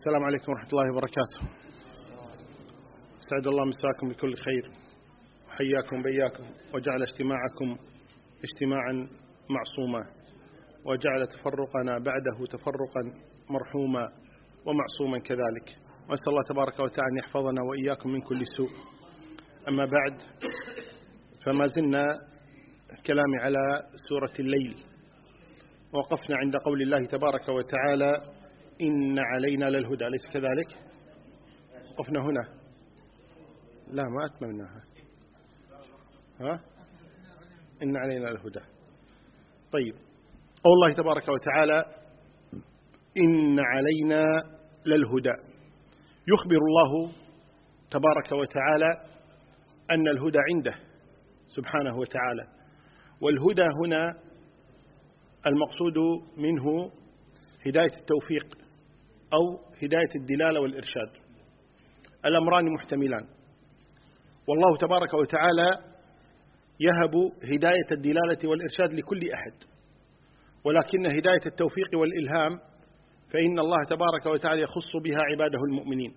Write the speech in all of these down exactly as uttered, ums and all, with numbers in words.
السلام عليكم ورحمة الله وبركاته. سعد الله مساكم بكل خير، وحياكم بياكم، وجعل اجتماعكم اجتماعا معصوما، وجعل تفرقنا بعده تفرقا مرحوما ومعصوما كذلك. وأسأل الله تبارك وتعالى أن يحفظنا وإياكم من كل سوء. أما بعد، فما زلنا كلام على سورة الليل، ووقفنا عند قول الله تبارك وتعالى: إن علينا للهدى، أليس كذلك؟ وقفنا هنا. لا، ما أتممناها. ها؟ إن علينا للهدى. طيب، قول الله تبارك وتعالى: إن علينا للهدى. يخبر الله تبارك وتعالى أن الهدى عنده سبحانه وتعالى، والهدى هنا المقصود منه هداية التوفيق أو هداية الدلالة والإرشاد، الأمران محتملان. والله تبارك وتعالى يهب هداية الدلالة والإرشاد لكل أحد، ولكن هداية التوفيق والإلهام فإن الله تبارك وتعالى يخص بها عباده المؤمنين.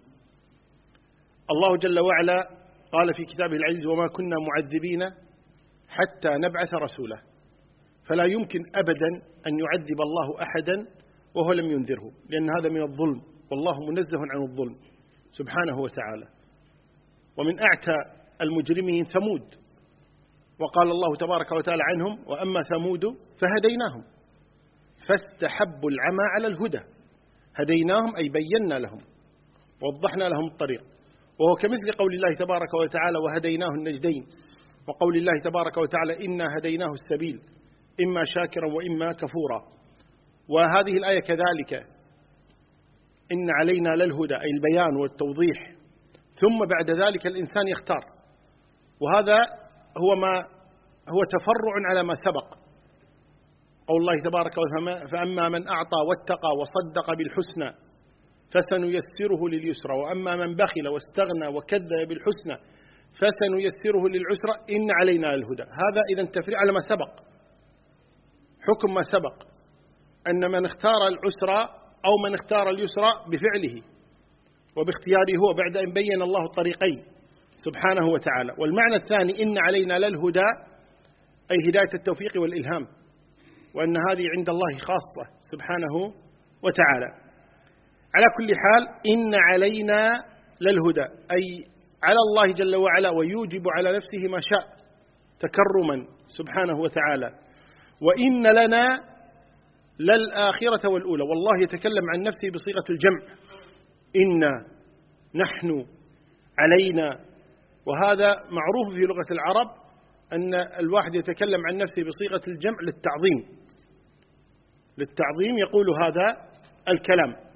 الله جل وعلا قال في كتابه العزيز: وما كنا معذبين حتى نبعث رسولا. فلا يمكن أبدا أن يعذب الله أحدا وهو لم ينذره، لأن هذا من الظلم، والله منزه عن الظلم سبحانه وتعالى. ومن أعتى المجرمين ثمود، وقال الله تبارك وتعالى عنهم: وأما ثمود فهديناهم فاستحبوا العمى على الهدى. هديناهم أي بينا لهم، ووضحنا لهم الطريق. وهو كمثل قول الله تبارك وتعالى: وهديناه النجدين، وقول الله تبارك وتعالى: إنا هديناه السبيل إما شاكرا وإما كفورا. وهذه الآية كذلك: إن علينا للهدى، أي البيان والتوضيح، ثم بعد ذلك الإنسان يختار. وهذا هو ما هو تفرع على ما سبق. قول الله تبارك وتعالى: فأما من أعطى واتقى وصدق بالحسنى فسنيسره لليسرى، وأما من بخل واستغنى وكذب بالحسنى فسنيسره للعسرى إن علينا للهدى. هذا إذا تفريع على ما سبق، حكم ما سبق، أن من اختار العسرى أو من اختار اليسرى بفعله وباختياره هو، بعد أن بين الله الطريقين سبحانه وتعالى. والمعنى الثاني: إن علينا للهدى، أي هداية التوفيق والإلهام، وأن هذه عند الله خاصة سبحانه وتعالى. على كل حال، إن علينا للهدى، أي على الله جل وعلا، ويوجب على نفسه ما شاء تكرما سبحانه وتعالى. وإن لنا للآخرة والأولى، والله يتكلم عن نفسه بصيغة الجمع: إنا، نحن، علينا. وهذا معروف في لغة العرب أن الواحد يتكلم عن نفسه بصيغة الجمع للتعظيم، للتعظيم يقول هذا الكلام.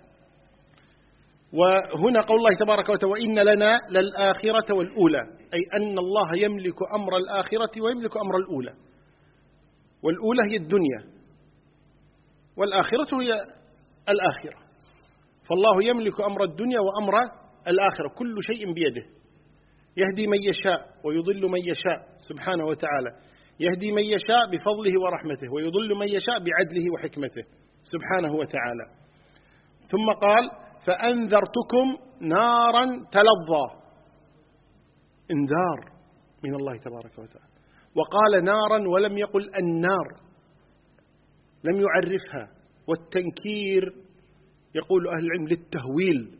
وهنا قول الله تبارك وتعالى: وإن لنا للآخرة والأولى، أي أن الله يملك أمر الآخرة ويملك أمر الأولى. والأولى هي الدنيا، والآخرة هي الآخرة. فالله يملك أمر الدنيا وأمر الآخرة، كل شيء بيده. يهدي من يشاء ويضل من يشاء سبحانه وتعالى. يهدي من يشاء بفضله ورحمته، ويضل من يشاء بعدله وحكمته سبحانه وتعالى. ثم قال: فأنذرتكم نارا تلظى. انذار من الله تبارك وتعالى، وقال نارا ولم يقل النار، لم يعرفها. والتنكير يقول أهل العلم للتهويل،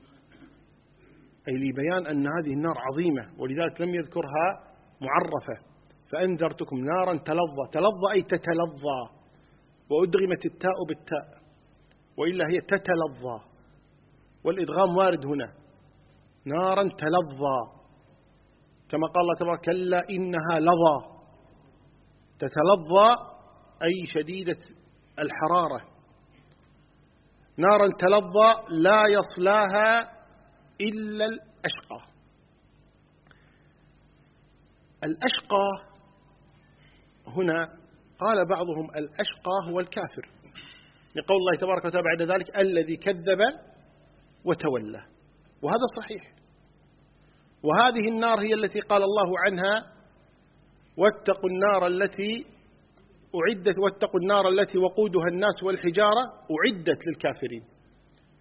أي لبيان أن هذه النار عظيمة، ولذلك لم يذكرها معرفة. فأنذرتكم نارا تلظى، تلظى أي تتلظى، وأدغمت التاء بالتاء، وإلا هي تتلظى، والإدغام وارد هنا. نارا تلظى، كما قال الله تبارك: كلا إنها لظى. تتلظى أي شديدة الحرارة. نارا تلظى لا يصلاها إلا الأشقى. الأشقى هنا قال بعضهم: الأشقى هو الكافر، لقول الله تبارك وتعالى بعد ذلك: الذي كذب وتولى. وهذا صحيح. وهذه النار هي التي قال الله عنها: واتقوا النار التي أعدت واتقوا النار التي وقودها الناس والحجارة أعدت للكافرين.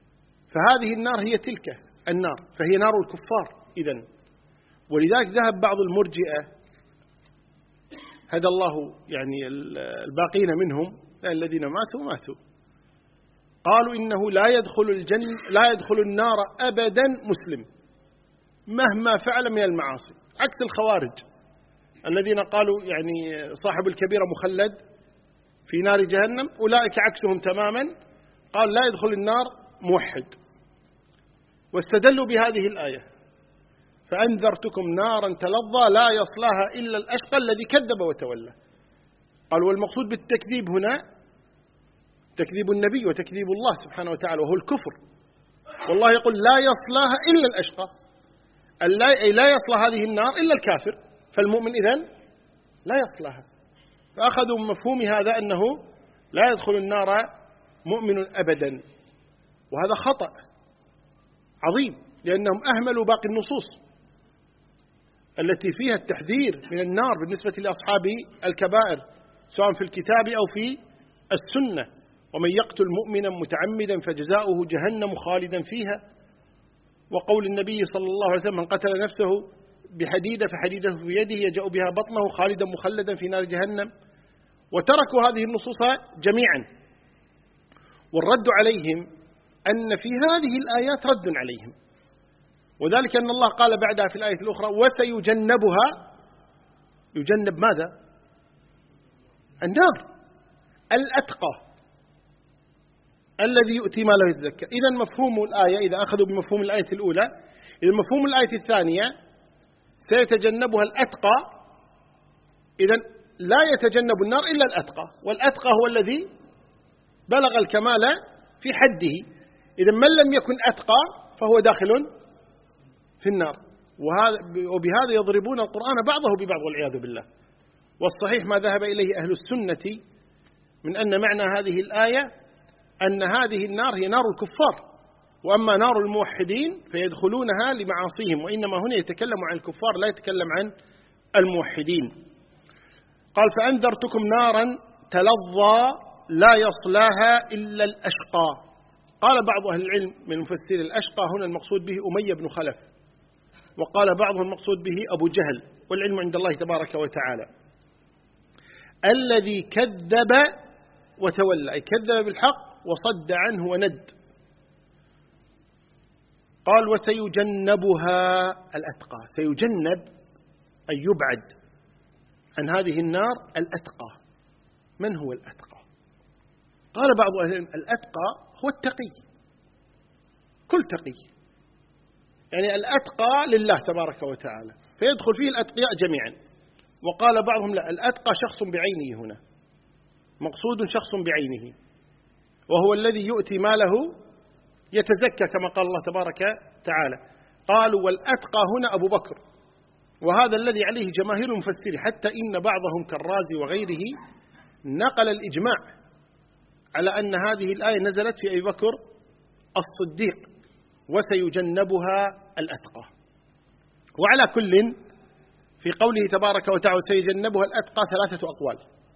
فهذه النار هي تلك النار، فهي نار الكفار إذن. ولذلك ذهب بعض المرجئة هدى الله يعني الباقين منهم الذين ماتوا ماتوا قالوا إنه لا يدخل الجنة لا يدخل النار أبدا مسلم مهما فعل من المعاصي، عكس الخوارج الذين قالوا يعني صاحب الكبيرة مخلد في نار جهنم، أولئك عكسهم تماما، قال لا يدخل النار موحد، واستدلوا بهذه الآية: فأنذرتكم نارا تلظى لا يصلاها إلا الأشقى الذي كذب وتولى. قال والمقصود بالتكذيب هنا تكذيب النبي وتكذيب الله سبحانه وتعالى، وهو الكفر. والله يقول لا يصلاها إلا الأشقى، أي لا يصلى هذه النار إلا الكافر، فالمؤمن إذن لا يصلها. فأخذوا من مفهوم هذا أنه لا يدخل النار مؤمن أبدا، وهذا خطأ عظيم، لأنهم أهملوا باقي النصوص التي فيها التحذير من النار بالنسبة لأصحاب الكبائر سواء في الكتاب أو في السنة: ومن يقتل مؤمنا متعمدا فجزاؤه جهنم خالدا فيها. وقول النبي صلى الله عليه وسلم: من قتل نفسه بحديدة فحديدة في يده يجأ بها بطنه خالدا مخلدا في نار جهنم. وتركوا هذه النصوص جميعا، والرد عليهم أن في هذه الآيات رد عليهم، وذلك أن الله قال بعدها في الآية الأخرى: وسيجنبها. يجنب ماذا؟ النار، الأتقى الذي يؤتي ما لا يتزكى. إذن مفهوم الآية إذا أخذوا بمفهوم الآية الأولى، إذن مفهوم الآية الثانية سيتجنبها الأتقى، إذن لا يتجنب النار إلا الأتقى، والأتقى هو الذي بلغ الكمال في حده. إذن من لم يكن أتقى فهو داخل في النار، وبهذا يضربون القرآن بعضه ببعض والعياذ بالله. والصحيح ما ذهب إليه أهل السنة من أن معنى هذه الآية أن هذه النار هي نار الكفار، وأما نار الموحدين فيدخلونها لمعاصيهم، وإنما هنا يتكلم عن الكفار لا يتكلم عن الموحدين. قال: فأنذرتكم نارا تلظى لا يصلاها إلا الأشقى. قال بعض أهل العلم من مفسر الأشقى هنا المقصود به أمية بن خلف، وقال بعضهم المقصود به أبو جهل، والعلم عند الله تبارك وتعالى. الذي كذب وتولى، أي كذب بالحق وصد عنه وند. قال: وسيجنبها الأتقى. سيجنب أي يبعد عن هذه النار الأتقى. من هو الأتقى؟ قال بعض أهل العلم: الأتقى هو التقي، كل تقي، يعني الأتقى لله تبارك وتعالى، فيدخل فيه الأتقياء جميعا. وقال بعضهم: لا، الأتقى شخص بعينه، هنا مقصود شخص بعينه، وهو الذي يؤتي ماله يتزكى كما قال الله تبارك تعالى. قالوا: والأتقى هنا أبو بكر، وهذا الذي عليه جماهير المفسرين، حتى إن بعضهم كالرازي وغيره نقل الإجماع على أن هذه الآية نزلت في أبي بكر الصديق: وسيجنبها الأتقى. وعلى كل في قوله تبارك وتعالى سيجنبها الأتقى ثلاثة أقوال.